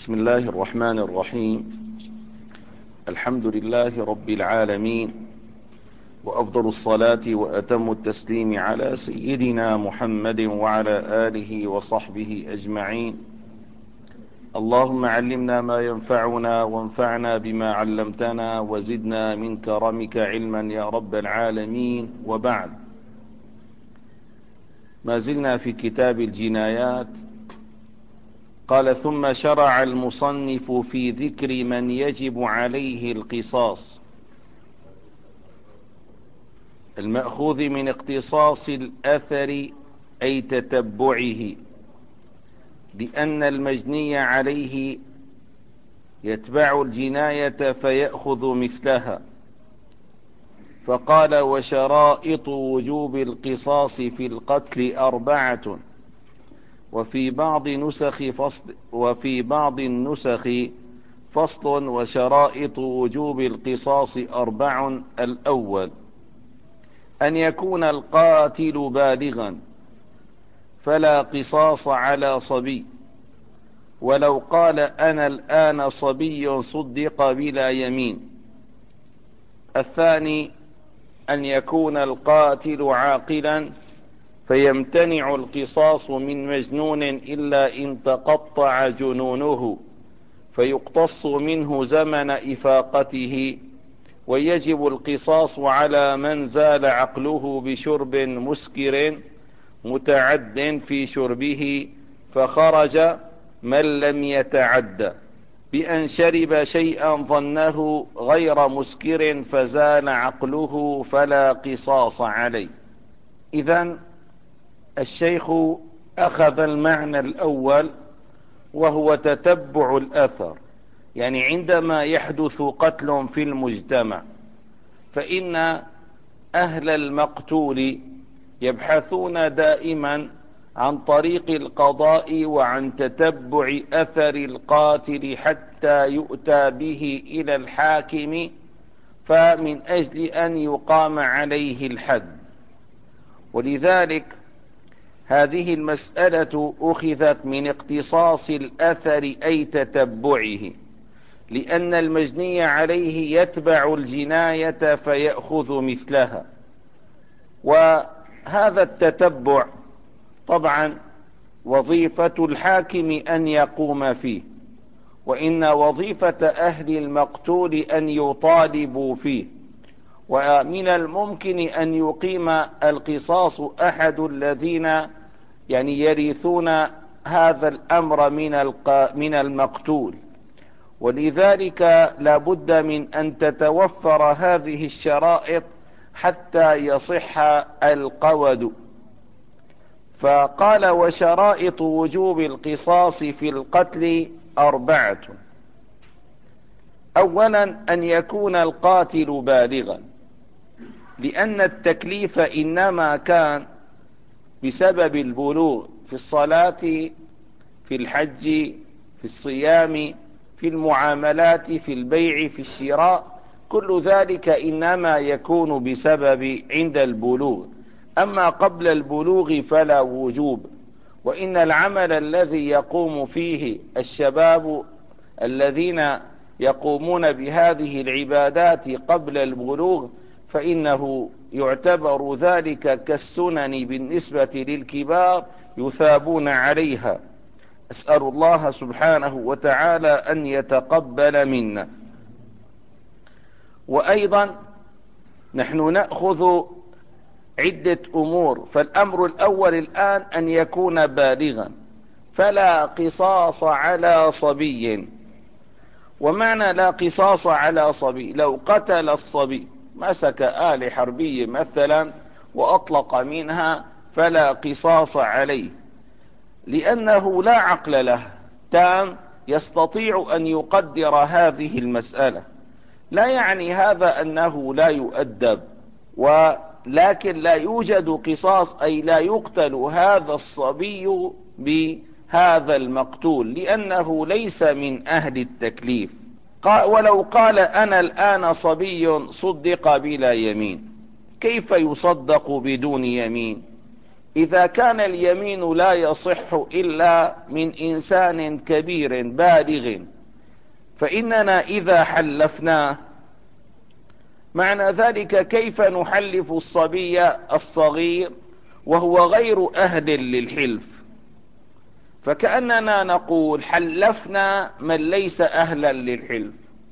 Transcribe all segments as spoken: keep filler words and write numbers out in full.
بسم الله الرحمن الرحيم. الحمد لله رب العالمين، وأفضل الصلاة وأتم التسليم على سيدنا محمد وعلى آله وصحبه أجمعين. اللهم علمنا ما ينفعنا وانفعنا بما علمتنا وزدنا من كرمك علما يا رب العالمين. وبعد، ما زلنا في كتاب الجنايات. قال: ثم شرع المصنف في ذكر من يجب عليه القصاص، المأخوذ من اقتصاص الأثر أي تتبعه، لأن المجني عليه يتبع الجناية فيأخذ مثلها. فقال: وشرائط وجوب القصاص في القتل أربعة. وفي بعض نسخ فصل وفي بعض النسخ فصل: وشرائط وجوب القصاص أربع. الأول: أن يكون القاتل بالغا، فلا قصاص على صبي، ولو قال أنا الآن صبي صدق بلا يمين. الثاني: أن يكون القاتل عاقلا، فيمتنع القصاص من مجنون إلا إن تقطع جنونه، فيقتص منه زمن إفاقته، ويجب القصاص على من زال عقله بشرب مسكر متعد في شربه، فخرج من لم يتعد، بأن شرب شيئا ظنه غير مسكر فزال عقله، فلا قصاص عليه. إذن الشيخ أخذ المعنى الأول، وهو تتبع الأثر، يعني عندما يحدث قتل في المجتمع فإن أهل المقتول يبحثون دائما عن طريق القضاء وعن تتبع أثر القاتل حتى يؤتى به إلى الحاكم، فمن أجل أن يقام عليه الحد. ولذلك هذه المسألة أخذت من اقتصاص الأثر أي تتبعه، لأن المجني عليه يتبع الجناية فيأخذ مثلها. وهذا التتبع طبعا وظيفة الحاكم أن يقوم فيه، وإن وظيفة أهل المقتول أن يطالبوا فيه. ومن الممكن أن يقيم القصاص أحد الذين يعني يرثون هذا الأمر من من المقتول، ولذلك لا بد من أن تتوفر هذه الشرائط حتى يصح القود. فقال: وشرائط وجوب القصاص في القتل أربعة. أولا: أن يكون القاتل بالغا، لأن التكليف إنما كان بسبب البلوغ في الصلاة، في الحج، في الصيام، في المعاملات، في البيع، في الشراء، كل ذلك إنما يكون بسبب عند البلوغ. أما قبل البلوغ فلا وجوب. وإن العمل الذي يقوم فيه الشباب الذين يقومون بهذه العبادات قبل البلوغ فإنه يعتبر ذلك كالسنن بالنسبة للكبار، يثابون عليها. أسأل الله سبحانه وتعالى أن يتقبل منا. وأيضا نحن نأخذ عدة أمور. فالأمر الأول الآن أن يكون بالغا، فلا قصاص على صبي. ومعنى لا قصاص على صبي: لو قتل الصبي، مسك آلة حربية مثلا وأطلق منها، فلا قصاص عليه، لأنه لا عقل له تام يستطيع أن يقدر هذه المسألة. لا يعني هذا أنه لا يؤدب، ولكن لا يوجد قصاص، أي لا يقتل هذا الصبي بهذا المقتول، لأنه ليس من أهل التكليف. ولو قال أنا الآن صبي صدق بلا يمين. كيف يصدق بدون يمين؟ إذا كان اليمين لا يصح إلا من إنسان كبير بالغ، فإننا إذا حلفناه معنى ذلك كيف نحلف الصبي الصغير وهو غير أهل للحلف؟ فكأننا نقول حلفنا من ليس أهلا للحلف،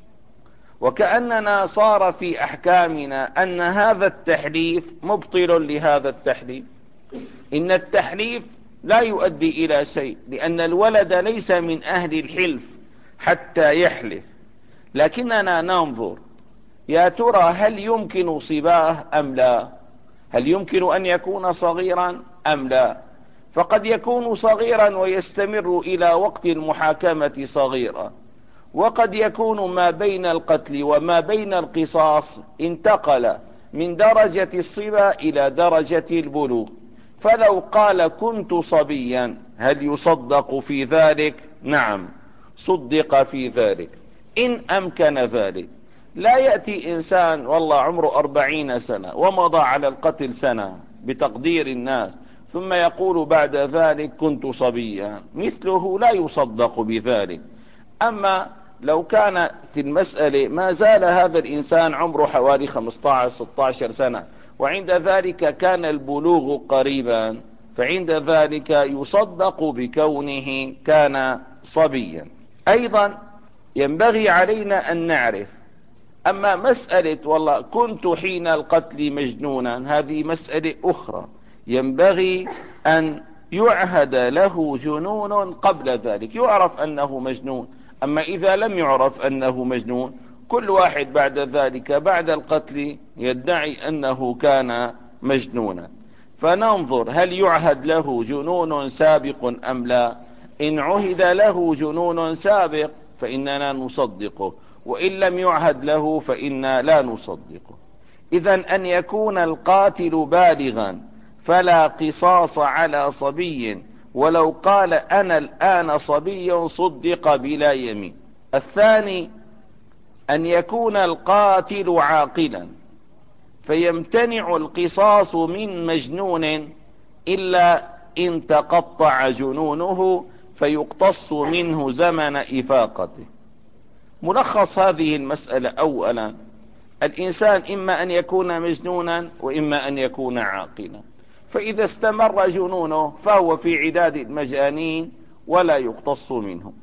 وكأننا صار في أحكامنا أن هذا التحليف مبطل لهذا التحليف. إن التحليف لا يؤدي إلى شيء، لأن الولد ليس من أهل الحلف حتى يحلف. لكننا ننظر يا ترى هل يمكن صباه أم لا؟ هل يمكن أن يكون صغيرا أم لا؟ فقد يكون صغيرا ويستمر إلى وقت المحاكمة صغيرا، وقد يكون ما بين القتل وما بين القصاص انتقل من درجة الصبا إلى درجة البلوغ. فلو قال كنت صبيا هل يصدق في ذلك؟ نعم، صدق في ذلك إن أمكن ذلك. لا يأتي إنسان والله عمره أربعين سنة ومضى على القتل سنة بتقدير الناس، ثم يقول بعد ذلك كنت صبيا، مثله لا يصدق بذلك. أما لو كانت المسألة ما زال هذا الإنسان عمره حوالي خمسة عشر ستة عشر سنة، وعند ذلك كان البلوغ قريبا، فعند ذلك يصدق بكونه كان صبيا. أيضا ينبغي علينا أن نعرف، أما مسألة والله كنت حين القتل مجنونا هذه مسألة أخرى، ينبغي أن يعهد له جنون قبل ذلك، يعرف أنه مجنون. أما إذا لم يعرف أنه مجنون، كل واحد بعد ذلك بعد القتل يدعي أنه كان مجنونا. فننظر هل يعهد له جنون سابق أم لا. إن عهد له جنون سابق فإننا نصدقه، وإن لم يعهد له فإنا لا نصدقه. إذن أن يكون القاتل بالغا فلا قصاص على صبي، ولو قال أنا الآن صبي صدق بلا يمين. الثاني أن يكون القاتل عاقلا، فيمتنع القصاص من مجنون إلا إن تقطع جنونه فيقتص منه زمن إفاقته. ملخص هذه المسألة أولا، الإنسان إما أن يكون مجنونا وإما أن يكون عاقلا، فإذا استمر جنونه فهو في عداد المجانين ولا يقتص منه،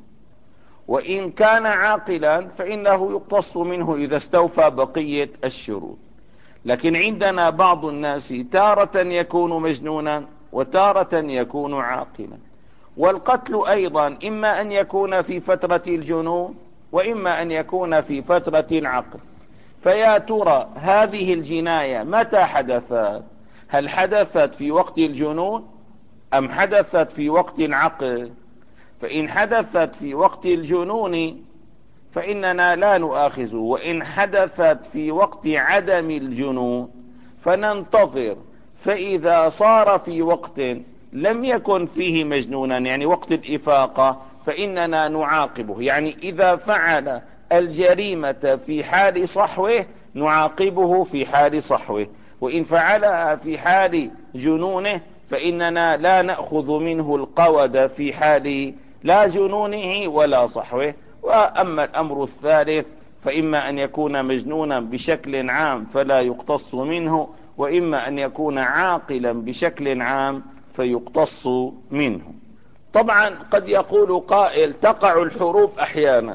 وإن كان عاقلا فإنه يقتص منه إذا استوفى بقية الشروط. لكن عندنا بعض الناس تارة يكون مجنونا وتارة يكون عاقلا. والقتل أيضا إما أن يكون في فترة الجنون وإما أن يكون في فترة العقل. فيا ترى هذه الجناية متى حدثت؟ هل حدثت في وقت الجنون أم حدثت في وقت العقل؟ فإن حدثت في وقت الجنون فإننا لا نؤاخذ، وإن حدثت في وقت عدم الجنون فننتظر، فإذا صار في وقت لم يكن فيه مجنونا يعني وقت الإفاقة فإننا نعاقبه. يعني إذا فعل الجريمة في حال صحوه نعاقبه في حال صحوه، وإن فعلها في حال جنونه فإننا لا نأخذ منه القود في حال لا جنونه ولا صحوه. وأما الأمر الثالث فإما أن يكون مجنونا بشكل عام فلا يقتص منه، وإما أن يكون عاقلا بشكل عام فيقتص منه. طبعا قد يقول قائل تقع الحروب أحيانا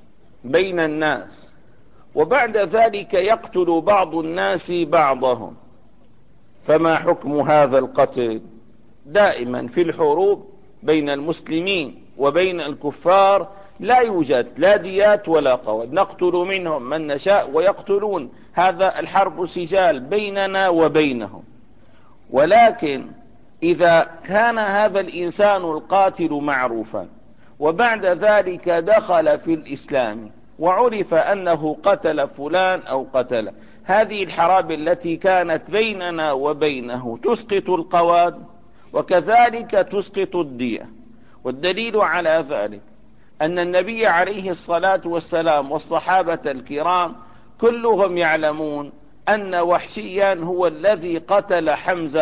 بين الناس وبعد ذلك يقتل بعض الناس بعضهم، فما حكم هذا القتل؟ دائما في الحروب بين المسلمين وبين الكفار لا يوجد لا ديات ولا قود، نقتل منهم من نشاء ويقتلون، هذا الحرب سجال بيننا وبينهم. ولكن إذا كان هذا الإنسان القاتل معروفا وبعد ذلك دخل في الإسلام وعرف أنه قتل فلان أو قتل، هذه الحرب التي كانت بيننا وبينه تسقط القواد وكذلك تسقط الدية. والدليل على ذلك أن النبي عليه الصلاة والسلام والصحابة الكرام كلهم يعلمون أن وحشيا هو الذي قتل حمزة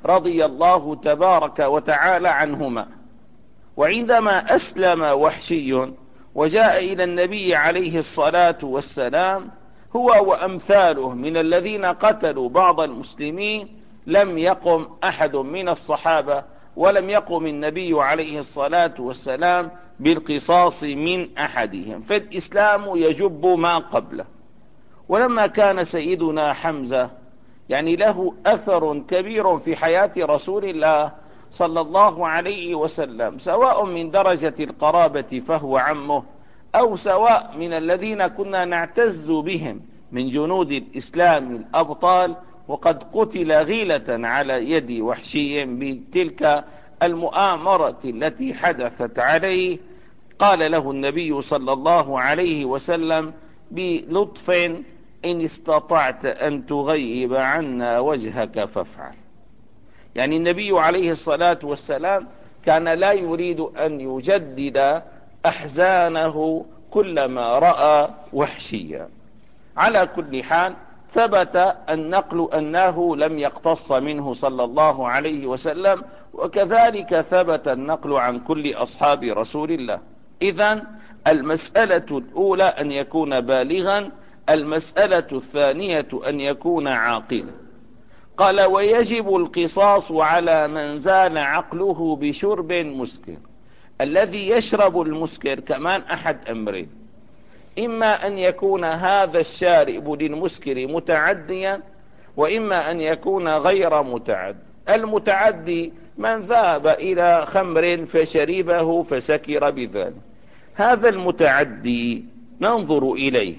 رضي الله تبارك وتعالى عنهما. وعندما أسلم وحشي وجاء إلى النبي عليه الصلاة والسلام هو وأمثاله من الذين قتلوا بعض المسلمين، لم يقم أحد من الصحابة ولم يقم النبي عليه الصلاة والسلام بالقصاص من أحدهم، فالإسلام يجب ما قبله. ولما كان سيدنا حمزة يعني له أثر كبير في حياة رسول الله صلى الله عليه وسلم، سواء من درجة القرابة فهو عمه، أو سواء من الذين كنا نعتز بهم من جنود الإسلام الأبطال، وقد قتل غيلة على يد وحشي بتلك المؤامرة التي حدثت عليه، قال له النبي صلى الله عليه وسلم بلطف: إن استطعت أن تغيب عنا وجهك فافعل. يعني النبي عليه الصلاة والسلام كان لا يريد أن يجدد أحزانه كلما رأى وحشيا. على كل حال ثبت النقل أنه لم يقتص منه صلى الله عليه وسلم، وكذلك ثبت النقل عن كل أصحاب رسول الله. إذن المسألة الأولى أن يكون بالغا، المسألة الثانية أن يكون عاقلا. قال: ويجب القصاص على من زال عقله بشرب مسكر. الذي يشرب المسكر كمان أحد أمرين: إما أن يكون هذا الشارب للمسكر متعديا، وإما أن يكون غير متعد. المتعدي من ذهب إلى خمر فشربه فسكر بذلك، هذا المتعدي ننظر إليه.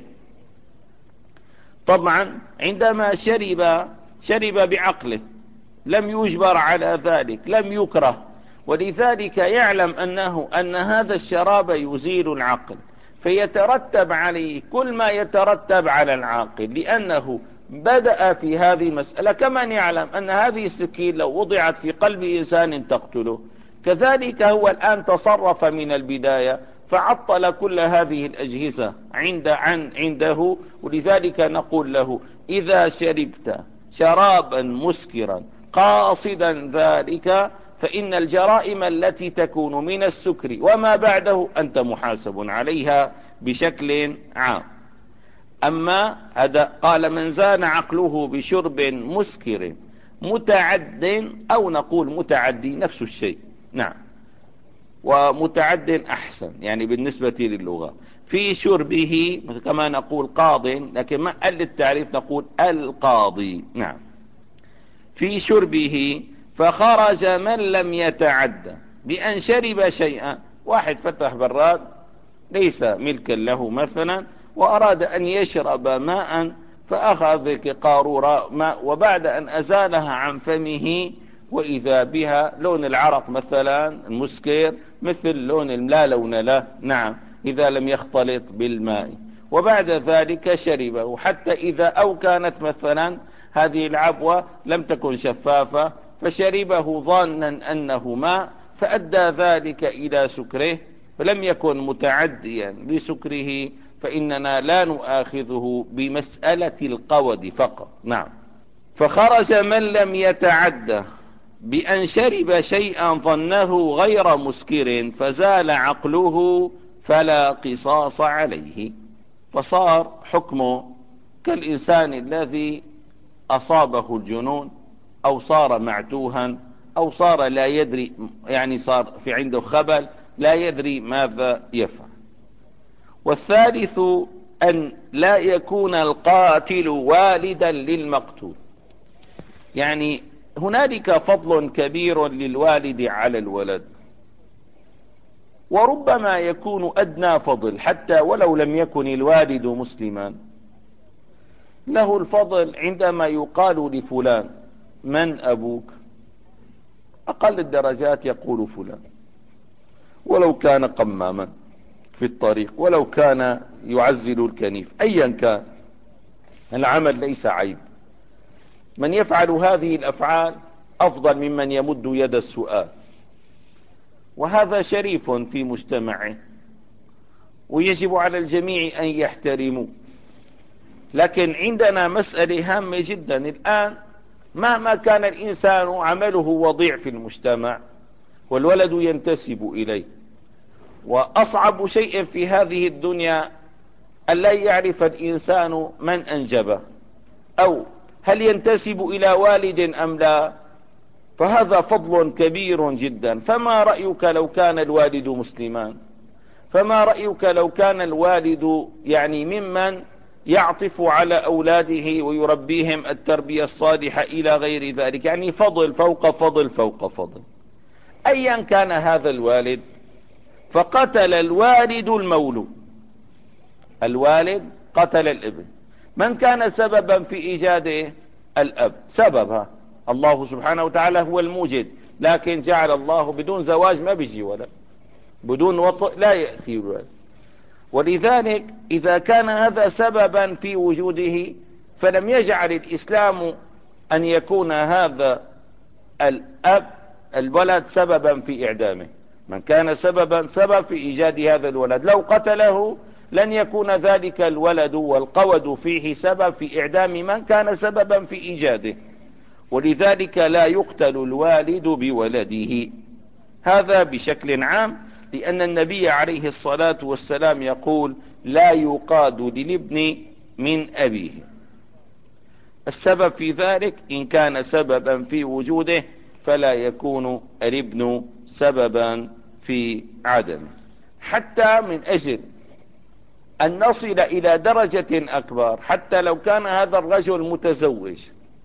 طبعا عندما شرب شرب بعقله، لم يجبر على ذلك، لم يكره، ولذلك يعلم أنه أن هذا الشراب يزيل العقل، فيترتب عليه كل ما يترتب على العاقل، لأنه بدأ في هذه المسألة. كمان يعلم أن هذه السكين لو وضعت في قلب إنسان تقتله، كذلك هو الآن تصرف من البداية فعطل كل هذه الأجهزة عند عن عنده. ولذلك نقول له: إذا شربت شرابا مسكرا قاصدا ذلك فإن الجرائم التي تكون من السكر وما بعده أنت محاسب عليها بشكل عام. أما هذا قال: من زان عقله بشرب مسكر متعد، أو نقول متعدي، نفس الشيء، نعم، ومتعد أحسن يعني بالنسبة للغة. في شربه كما نقول قاض، لكن ما قل التعريف نقول القاضي، نعم. في شربه فخرج من لم يتعدى بأن شرب شيئا. واحد فتح براد ليس ملكا له مثلا وأراد أن يشرب ماء، فأخذ قارورة ماء، وبعد أن أزالها عن فمه وإذا بها لون العرق مثلا المسكر مثل لون لا لون له، نعم، إذا لم يختلط بالماء، وبعد ذلك شربه، حتى إذا أو كانت مثلا هذه العبوة لم تكن شفافة فشربه ظانا أنه ماء، فأدى ذلك إلى سكره، فلم يكن متعديا لسكره، فإننا لا نؤاخذه بمسألة القود فقط، نعم. فخرج من لم يتعدى بأن شرب شيئا ظنه غير مسكر فزال عقله فلا قصاص عليه، فصار حكمه كالإنسان الذي أصابه الجنون، أو صار معتوها، أو صار لا يدري، يعني صار في عنده خبل لا يدري ماذا يفعل. والثالث أن لا يكون القاتل والدا للمقتول. يعني هنالك فضل كبير للوالد على الولد، وربما يكون أدنى فضل حتى ولو لم يكن الوالد مسلما، له الفضل عندما يقال لفلان: من أبوك؟ أقل الدرجات يقول فلان، ولو كان قماما في الطريق، ولو كان يعزل الكنيف، أيا كان العمل ليس عيب. من يفعل هذه الأفعال أفضل ممن يمد يد السؤال، وهذا شريف في مجتمعه، ويجب على الجميع أن يحترموا. لكن عندنا مسألة هامة جدا الآن، مهما كان الإنسان عمله وضيع في المجتمع والولد ينتسب إليه. وأصعب شيء في هذه الدنيا أن لا يعرف الإنسان من أنجبه أو هل ينتسب إلى والد أم لا، فهذا فضل كبير جدا. فما رأيك لو كان الوالد مسلمان؟ فما رأيك لو كان الوالد يعني ممن يعطف على أولاده ويربيهم التربية الصالحة إلى غير ذلك، يعني فضل فوق فضل فوق فضل. أيا كان هذا الوالد، فقتل الوالد المولود، الوالد قتل الابن، من كان سببا في إيجاده؟ الأب. سببها الله سبحانه وتعالى هو الموجد، لكن جعل الله بدون زواج ما بيجي ولد، بدون وطء لا يأتي الولد. ولذلك إذا كان هذا سببا في وجوده، فلم يجعل الإسلام أن يكون هذا الأب الولد سببا في إعدامه. من كان سببا سبب في إيجاد هذا الولد، لو قتله لن يكون ذلك الولد والقود فيه سبب في إعدام من كان سببا في إيجاده. ولذلك لا يقتل الوالد بولده، هذا بشكل عام، لأن النبي عليه الصلاة والسلام يقول لا يقاد للابن من أبيه. السبب في ذلك إن كان سببا في وجوده فلا يكون الابن سببا في عدمه. حتى من أجل أن نصل إلى درجة أكبر، حتى لو كان هذا الرجل متزوج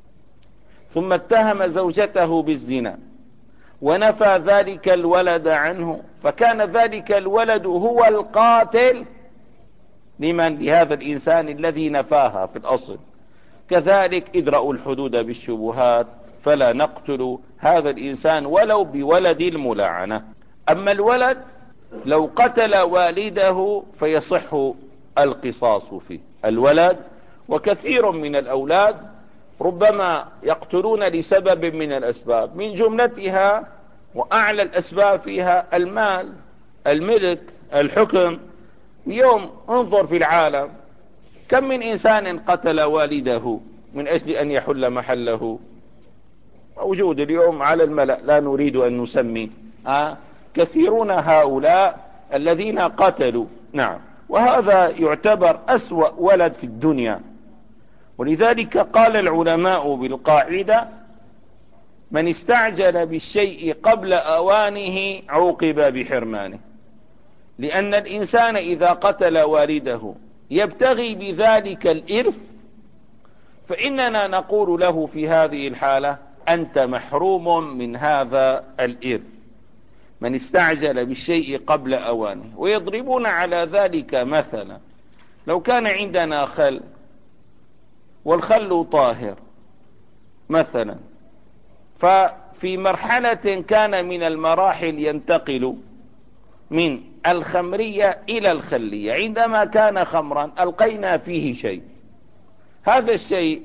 ثم اتهم زوجته بالزنا ونفى ذلك الولد عنه، فكان ذلك الولد هو القاتل لمن؟ لهذا الإنسان الذي نفاها في الأصل. كذلك ادرأوا الحدود بالشبهات، فلا نقتل هذا الإنسان ولو بولد الملاعنة. أما الولد لو قتل والده فيصح القصاص فيه. الولد وكثير من الأولاد ربما يقتلون لسبب من الأسباب، من جملتها وأعلى الأسباب فيها المال، الملك، الحكم. اليوم انظر في العالم كم من إنسان قتل والده من أجل أن يحل محله، موجود اليوم على الملأ، لا نريد أن نسمي. آه كثيرون هؤلاء الذين قتلوا. نعم، وهذا يعتبر أسوأ ولد في الدنيا. ولذلك قال العلماء بالقاعدة من استعجل بالشيء قبل أوانه عوقب بحرمانه. لأن الإنسان إذا قتل والده يبتغي بذلك الإرث، فإننا نقول له في هذه الحالة أنت محروم من هذا الإرث. من استعجل بالشيء قبل أوانه. ويضربون على ذلك مثلا، لو كان عندنا خل والخل طاهر مثلا، ففي مرحلة كان من المراحل ينتقل من الخمرية إلى الخلية، عندما كان خمرا ألقينا فيه شيء، هذا الشيء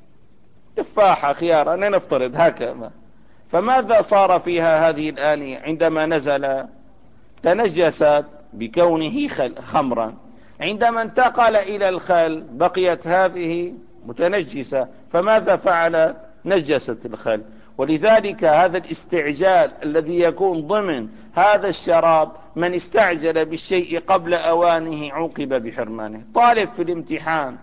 تفاحة، خيار، أنا نفترض هكذا، فماذا صار فيها هذه الآنية عندما نزل؟ تنجست بكونه خمرا. عندما انتقل إلى الخل بقيت هذه متنجسة، فماذا فعل؟ نجست الخل. ولذلك هذا الاستعجال الذي يكون ضمن هذا الشراب، من استعجل بالشيء قبل أوانه عوقب بحرمانه. طالب في الامتحان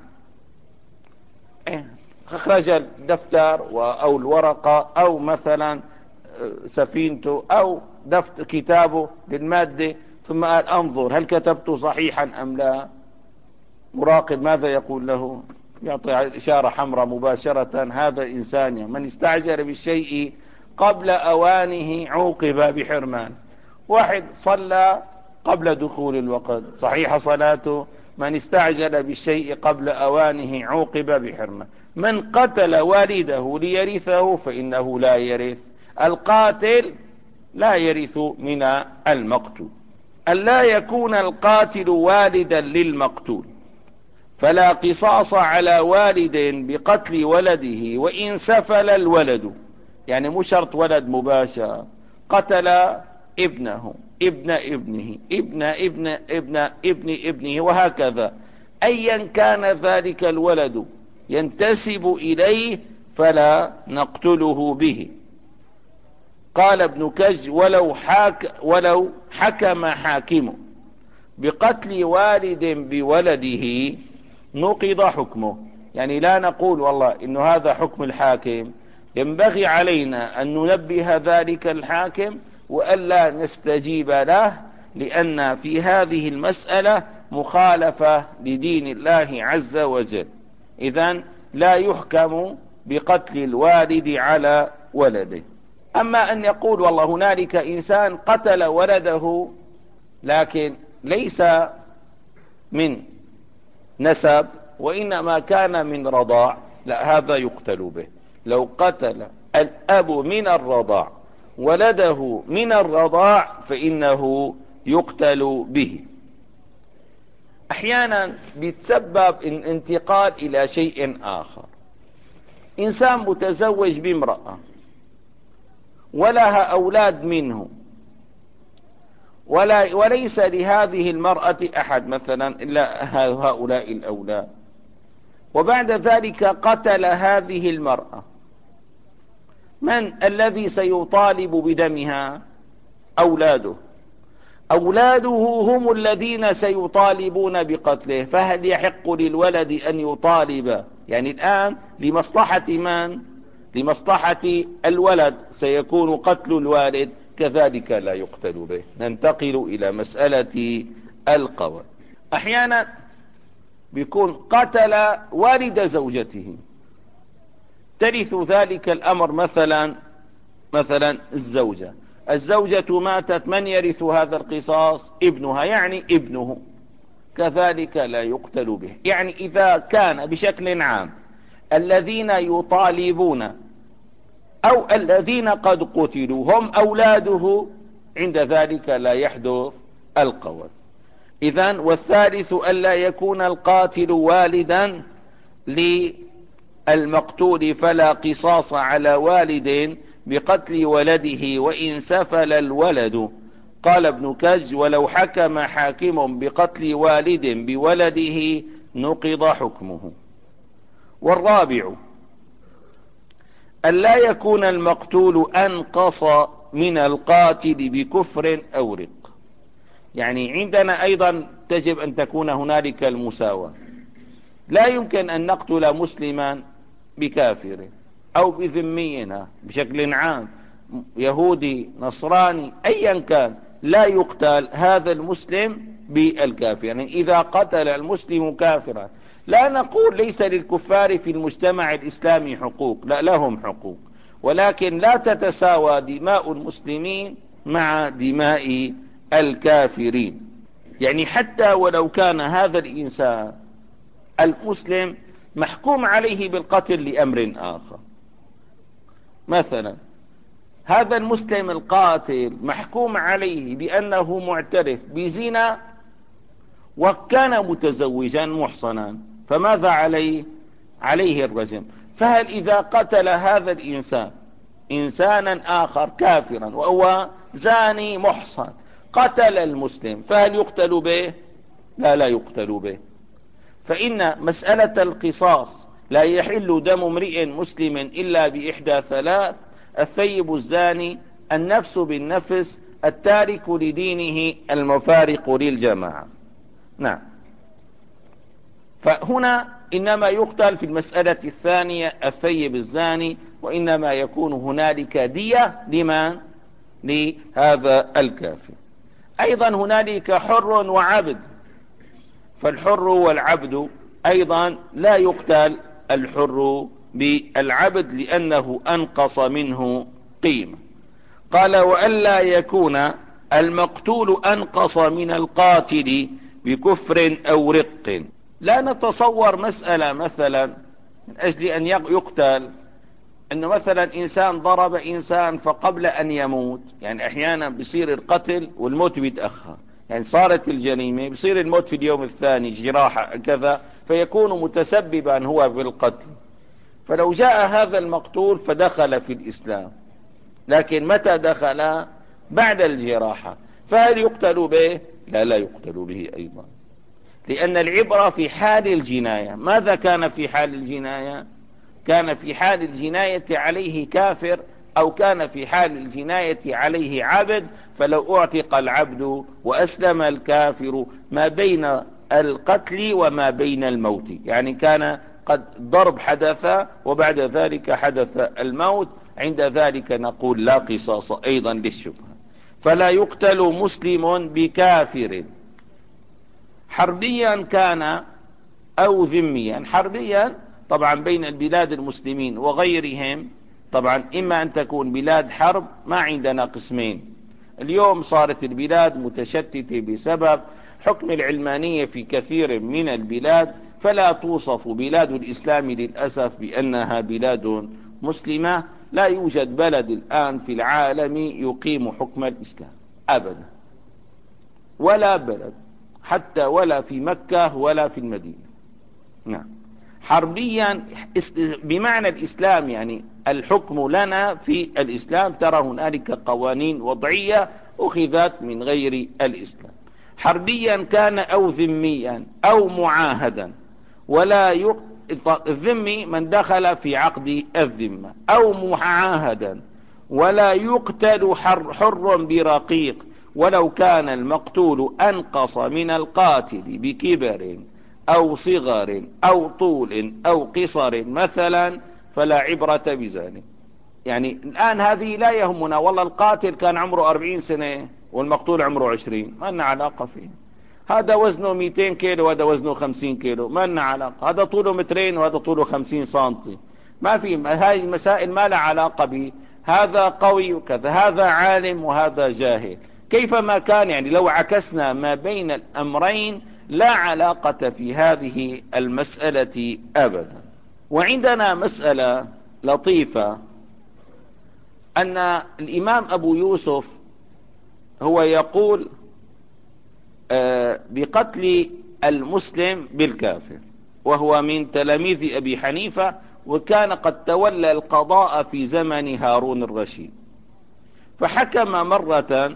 أخرج الدفتر أو الورقة أو مثلا سفينته أو دفتر كتابه للمادة، ثم قال انظر هل كتبت صحيحا أم لا. مراقب ماذا يقول له؟ يعطي إشارة حمراء مباشرة. هذا إنسان من استعجل بالشيء قبل أوانه عوقب بحرمان. واحد صلى قبل دخول الوقت، صحيح صلاته. من استعجل بالشيء قبل أوانه عوقب بحرمان. من قتل والده ليرثه فإنه لا يرث. القاتل لا يرث من المقتول. ألا يكون القاتل والدا للمقتول، فلا قصاص على والد بقتل ولده وإن سفل الولد. يعني مو شرط ولد مباشر، قتل ابنه، ابن ابنه، ابن ابن ابن ابن ابنه، وهكذا. أيا كان ذلك الولد ينتسب إليه فلا نقتله به. قال ابن كج ولو, حاك ولو حكم حاكم بقتل والد بولده نقض حكمه. يعني لا نقول والله إن هذا حكم الحاكم، ينبغي علينا أن ننبه ذلك الحاكم وألا نستجيب له، لأن في هذه المسألة مخالفة لدين الله عز وجل. إذن لا يحكم بقتل الوالد على ولده. أما أن يقول والله هنالك إنسان قتل ولده لكن ليس من نسب وإنما كان من رضاع، لا، هذا يقتل به. لو قتل الأب من الرضاع ولده من الرضاع فإنه يقتل به. أحيانا بيتسبب الانتقال إلى شيء آخر. إنسان متزوج بامرأة ولها أولاد منه، ولا وليس لهذه المرأة أحد مثلا إلا هؤلاء الأولاد، وبعد ذلك قتل هذه المرأة، من الذي سيطالب بدمها؟ أولاده. أولاده هم الذين سيطالبون بقتله، فهل يحق للولد أن يطالب؟ يعني الآن لمصلحة من؟ لمصلحة الولد سيكون قتل الوالد، كذلك لا يقتل به. ننتقل إلى مسألة القول. أحيانا بيكون قتل والد زوجته، ترث ذلك الأمر مثلا مثلا الزوجة الزوجة ماتت، من يرث هذا القصاص؟ ابنها، يعني ابنه، كذلك لا يقتل به. يعني إذا كان بشكل عام الذين يطالبون أو الذين قد قتلوا هم أولاده، عند ذلك لا يحدث القول. إذن والثالث ألا يكون القاتل والدا للمقتول، فلا قصاص على والد بقتل ولده وإن سفل الولد. قال ابن كج ولو حكم حاكم بقتل والد بولده نقض حكمه. والرابع ألا يكون المقتول أنقص من القاتل بكفر أو رق. يعني عندنا أيضا تجب أن تكون هنالك المساواة. لا يمكن أن نقتل مسلما بكافر أو بذمينا بشكل عام، يهودي نصراني أيا كان، لا يقتل هذا المسلم بالكافر. يعني إذا قتل المسلم كافرا لا نقول ليس للكفار في المجتمع الإسلامي حقوق، لا، لهم حقوق، ولكن لا تتساوى دماء المسلمين مع دماء الكافرين. يعني حتى ولو كان هذا الإنسان المسلم محكوم عليه بالقتل لأمر آخر، مثلا هذا المسلم القاتل محكوم عليه بأنه معترف بزنا وكان متزوجا محصنا، فماذا عليه؟ عليه الرجم. فهل إذا قتل هذا الإنسان إنسانا آخر كافرا وهو زاني محصن قتل المسلم، فهل يقتل به؟ لا، لا يقتل به. فإن مسألة القصاص لا يحل دم امرئ مسلم إلا بإحدى ثلاث: الثيب الزاني، النفس بالنفس، التارك لدينه، المفارق للجماعة. نعم. فهنا إنما يقتل في المسألة الثانية الثيب الزاني، وإنما يكون هنالك دية لمن؟ لهذا الكافر. أيضا هنالك حر وعبد، فالحر والعبد أيضا لا يقتل الحر بالعبد لأنه أنقص منه قيمة. قال وألا يكون المقتول أنقص من القاتل بكفر أو رق. لا نتصور مسألة مثلا من أجل أن يقتل، أنه مثلا إنسان ضرب إنسان فقبل أن يموت، يعني أحيانا بيصير القتل والموت بيتأخر، يعني صارت الجريمة بيصير الموت في اليوم الثاني جراحة كذا، فيكون متسببا هو بالقتل. فلو جاء هذا المقتول فدخل في الإسلام، لكن متى دخل؟ بعد الجراحة، فهل يقتل به؟ لا، لا يقتل به أيضا، لأن العبرة في حال الجناية. ماذا كان في حال الجناية؟ كان في حال الجناية عليه كافر أو كان في حال الجناية عليه عبد، فلو اعتق العبد وأسلم الكافر ما بين القتل وما بين الموت، يعني كان قد ضرب حدث وبعد ذلك حدث الموت، عند ذلك نقول لا قصاص أيضا للشبهة. فلا يقتل مسلم بكافر حربيا كان أو ذميا. حربيا طبعا بين البلاد المسلمين وغيرهم، طبعا إما أن تكون بلاد حرب، ما عندنا قسمين. اليوم صارت البلاد متشتتة بسبب حكم العلمانية في كثير من البلاد، فلا توصف بلاد الإسلام للأسف بأنها بلاد مسلمة. لا يوجد بلد الآن في العالم يقيم حكم الإسلام أبدا، ولا بلد، حتى ولا في مكة ولا في المدينة. نعم. حربيا بمعنى الإسلام، يعني الحكم لنا في الإسلام، ترى هنالك قوانين وضعية أخذت من غير الإسلام. حربيا كان أو ذميا أو معاهدا، ولا يق... الذمي من دخل في عقد الذمة، أو معاهدا، ولا يقتل حر, حر برقيق ولو كان المقتول أنقص من القاتل بكبر أو صغر أو طول أو قصر مثلا، فلا عبرة بذلك. يعني الآن هذه لا يهمنا، والله القاتل كان عمره أربعين سنة والمقتول عمره عشرين، ما لنا علاقة فيه. هذا وزنه مئتين كيلو وهذا وزنه خمسين كيلو، ما لنا علاقة. هذا طوله مترين وهذا طوله خمسين سنتي، ما في. هذه المسائل ما لها علاقة به. هذا قوي وكذا، هذا عالم وهذا جاهل، كيفما كان. يعني لو عكسنا ما بين الأمرين لا علاقة في هذه المسألة أبدا. وعندنا مسألة لطيفة، أن الإمام أبو يوسف هو يقول بقتل المسلم بالكافر، وهو من تلاميذ أبي حنيفة، وكان قد تولى القضاء في زمن هارون الرشيد. فحكم مرة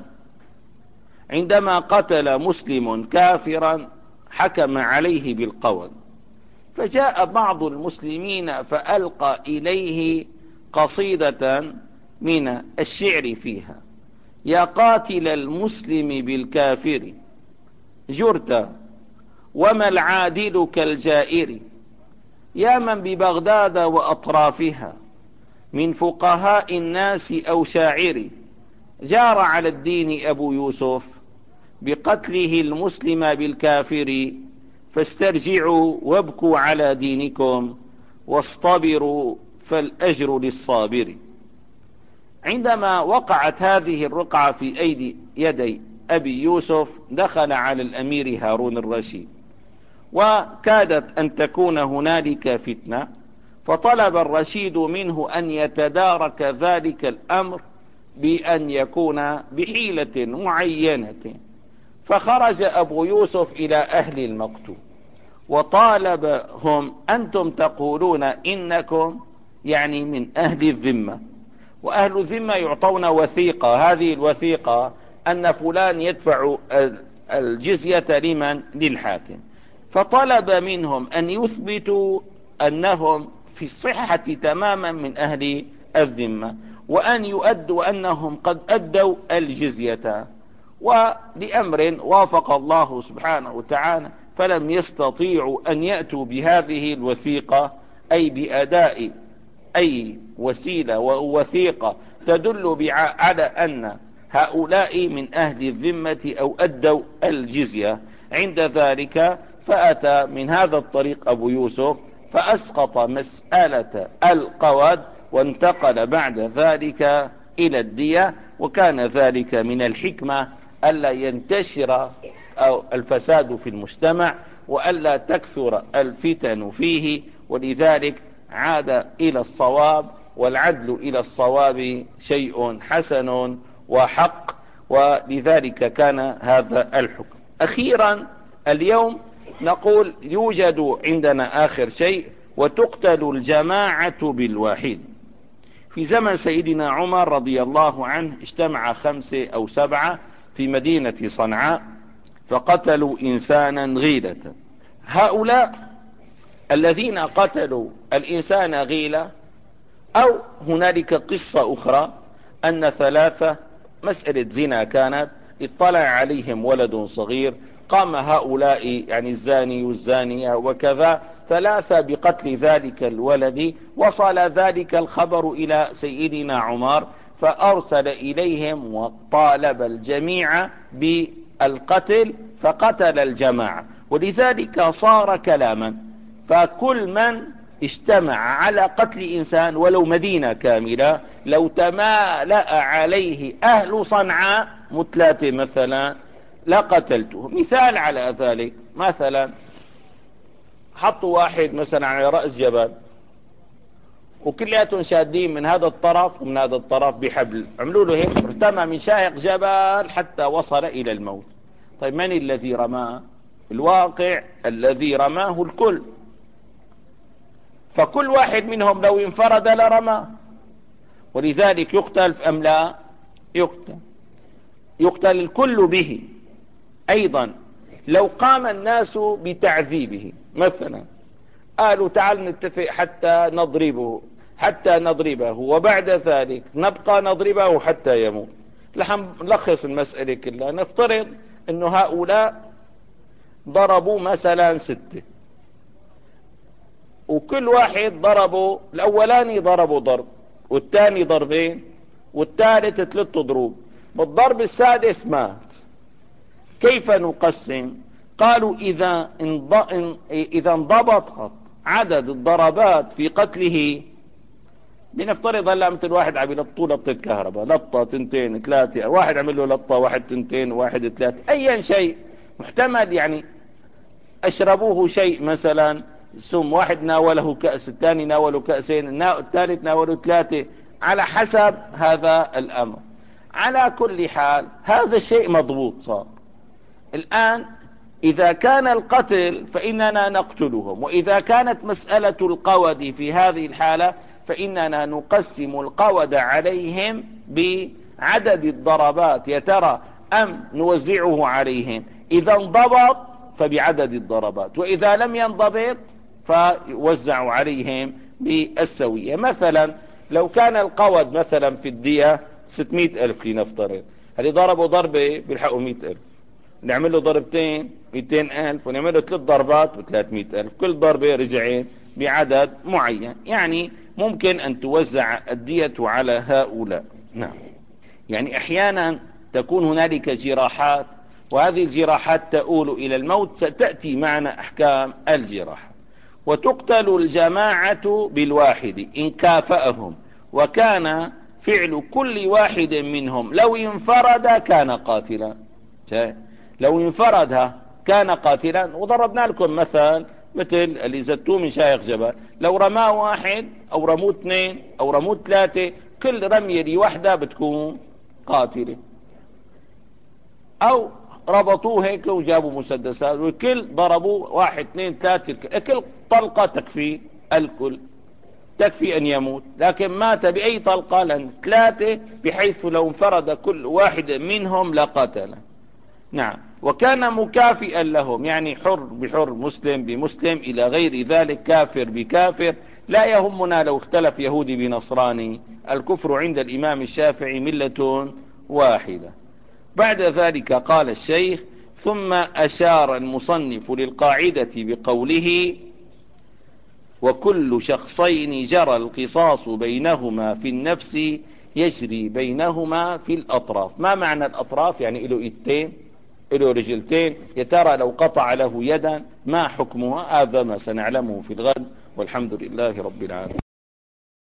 عندما قتل مسلم كافرا حكم عليه بالقول، فجاء بعض المسلمين فألقى إليه قصيدة من الشعر فيها: يا قاتل المسلم بالكافر جرت وما العادل كالجائر، يا من ببغداد وأطرافها من فقهاء الناس أو شاعر، جار على الدين أبو يوسف بقتله المسلم بالكافر، فاسترجعوا وابكوا على دينكم واصطبروا فالأجر للصابر. عندما وقعت هذه الرقعة في أيدي يدي أبي يوسف دخل على الأمير هارون الرشيد، وكادت أن تكون هنالك فتنة، فطلب الرشيد منه أن يتدارك ذلك الأمر بأن يكون بحيلة معينة. فخرج أبو يوسف إلى أهل المقتول وطالبهم: أنتم تقولون إنكم يعني من أهل الذمة، وأهل الذمة يعطون وثيقة، هذه الوثيقة أن فلان يدفع الجزية لمن؟ للحاكم. فطلب منهم أن يثبتوا أنهم في الصحة تماما من أهل الذمة، وأن يؤدوا أنهم قد أدوا الجزية. ولأمر وافق الله سبحانه وتعالى فلم يستطيعوا أن يأتوا بهذه الوثيقة، أي بأداء أي وسيلة ووثيقة تدل على أن هؤلاء من أهل الذمة أو أدوا الجزية. عند ذلك فأتى من هذا الطريق أبو يوسف فأسقط مسألة القود، وانتقل بعد ذلك إلى الدية. وكان ذلك من الحكمة ألا ينتشر أو الفساد في المجتمع، وألا تكثر الفتن فيه، ولذلك عاد إلى الصواب، والعدل إلى الصواب شيء حسن وحق، ولذلك كان هذا الحكم. أخيرا اليوم نقول يوجد عندنا آخر شيء: وتقتل الجماعة بالواحد. في زمن سيدنا عمر رضي الله عنه اجتمع خمسة أو سبعة في مدينة صنعاء فقتلوا إنسانا غيلة. هؤلاء الذين قتلوا الإنسان غيلة، أو هنالك قصة أخرى أن ثلاثة مسألة زنا كانت، اطلع عليهم ولد صغير، قام هؤلاء يعني الزاني والزانية وكذا ثلاثة بقتل ذلك الولد. وصل ذلك الخبر إلى سيدنا عمر فأرسل إليهم وطالب الجميع بالقتل، فقتل الجماعة. ولذلك صار كلاما، فكل من اجتمع على قتل إنسان ولو مدينة كاملة، لو تمالأ عليه أهل صنعاء مثلاثة مثلا لقتلته. مثال على ذلك، مثلا حطوا واحد مثلا على رأس جبل، وكلياتهم شادين من هذا الطرف ومن هذا الطرف بحبل، عملوا له هيك، ارتمى من شاهق جبل حتى وصل إلى الموت. طيب من الذي رماه؟ الواقع الذي رماه الكل، فكل واحد منهم لو انفرد لرماه، ولذلك يقتل أم لا؟ يقتل يقتل الكل به. أيضا لو قام الناس بتعذيبه، مثلا قالوا تعال نتفق حتى نضربه حتى نضربه وبعد ذلك نبقى نضربه حتى يموت. لحن نلخص المسألة كلها، نفترض انه هؤلاء ضربوا مثلا ستة، وكل واحد ضربوا، الاولاني ضربوا ضرب، والثاني ضربين، والثالث ثلاث ضروب، بالضرب السادس مات. كيف نقسم؟ قالوا إذا إذا انضبطت عدد الضربات في قتله، لنفترض هلا مثل واحد عم يلطوا لطة كهرباء، لطة تنتين ثلاثة، واحد عمل له لطة واحد تنتين واحد ثلاثة، أيا شيء محتمل، يعني أشربوه شيء مثلا سم، واحد ناوله كأس، الثاني ناوله كأسين، الثالث ناوله ثلاثة، على حسب هذا الأمر. على كل حال هذا الشيء مضبوط صار. الآن إذا كان القتل فإننا نقتلهم، وإذا كانت مسألة القود في هذه الحالة فإننا نقسم القود عليهم بعدد الضربات، يا ترى أم نوزعه عليهم؟ إذا انضبط فبعدد الضربات، وإذا لم ينضبط فيوزع عليهم بالسوية. مثلا لو كان القود مثلا في الدية ستمائة ألف لنفترض، هل ضربوا ضربة بيلحقوا مئة ألف، نعمل له ضربتين مئتين ألف، ونعمل له ثلاث ضربات بثلاثمائة ألف، كل ضربة رجعين بعدد معين. يعني ممكن أن توزع الدية على هؤلاء. نعم، يعني أحيانا تكون هنالك جراحات، وهذه الجراحات تؤول إلى الموت، ستأتي معنا أحكام الجراحة. وتقتل الجماعة بالواحد إن كافأهم، وكان فعل كل واحد منهم لو انفرد كان قاتلا. لو انفردها كان قاتلا. وضربنا لكم مثل مثل اللي زتوه من شايق جبل، لو رماه واحد او رموه اثنين او رموه ثلاثة، كل رمية دي واحدة بتكون قاتلة. او ربطوه هيك وجابوا مسدسات وكل ضربوا واحد اثنين ثلاثة، كل طلقة تكفي الكل، تكفي ان يموت، لكن مات باي طلقة لان ثلاثة، بحيث لو انفرد كل واحد منهم لقتله. نعم، وكان مكافئا لهم، يعني حر بحر، مسلم بمسلم إلى غير ذلك، كافر بكافر. لا يهمنا لو اختلف يهودي بنصراني، الكفر عند الإمام الشافعي ملة واحدة. بعد ذلك قال الشيخ: ثم أشار المصنف للقاعدة بقوله: وكل شخصين جرى القصاص بينهما في النفس يجري بينهما في الأطراف. ما معنى الأطراف؟ يعني له إيدتين، له رجلتين، يا ترى لو قطع له يدا ما حكمها؟ هذا ما سنعلمه في الغد، والحمد لله رب العالمين.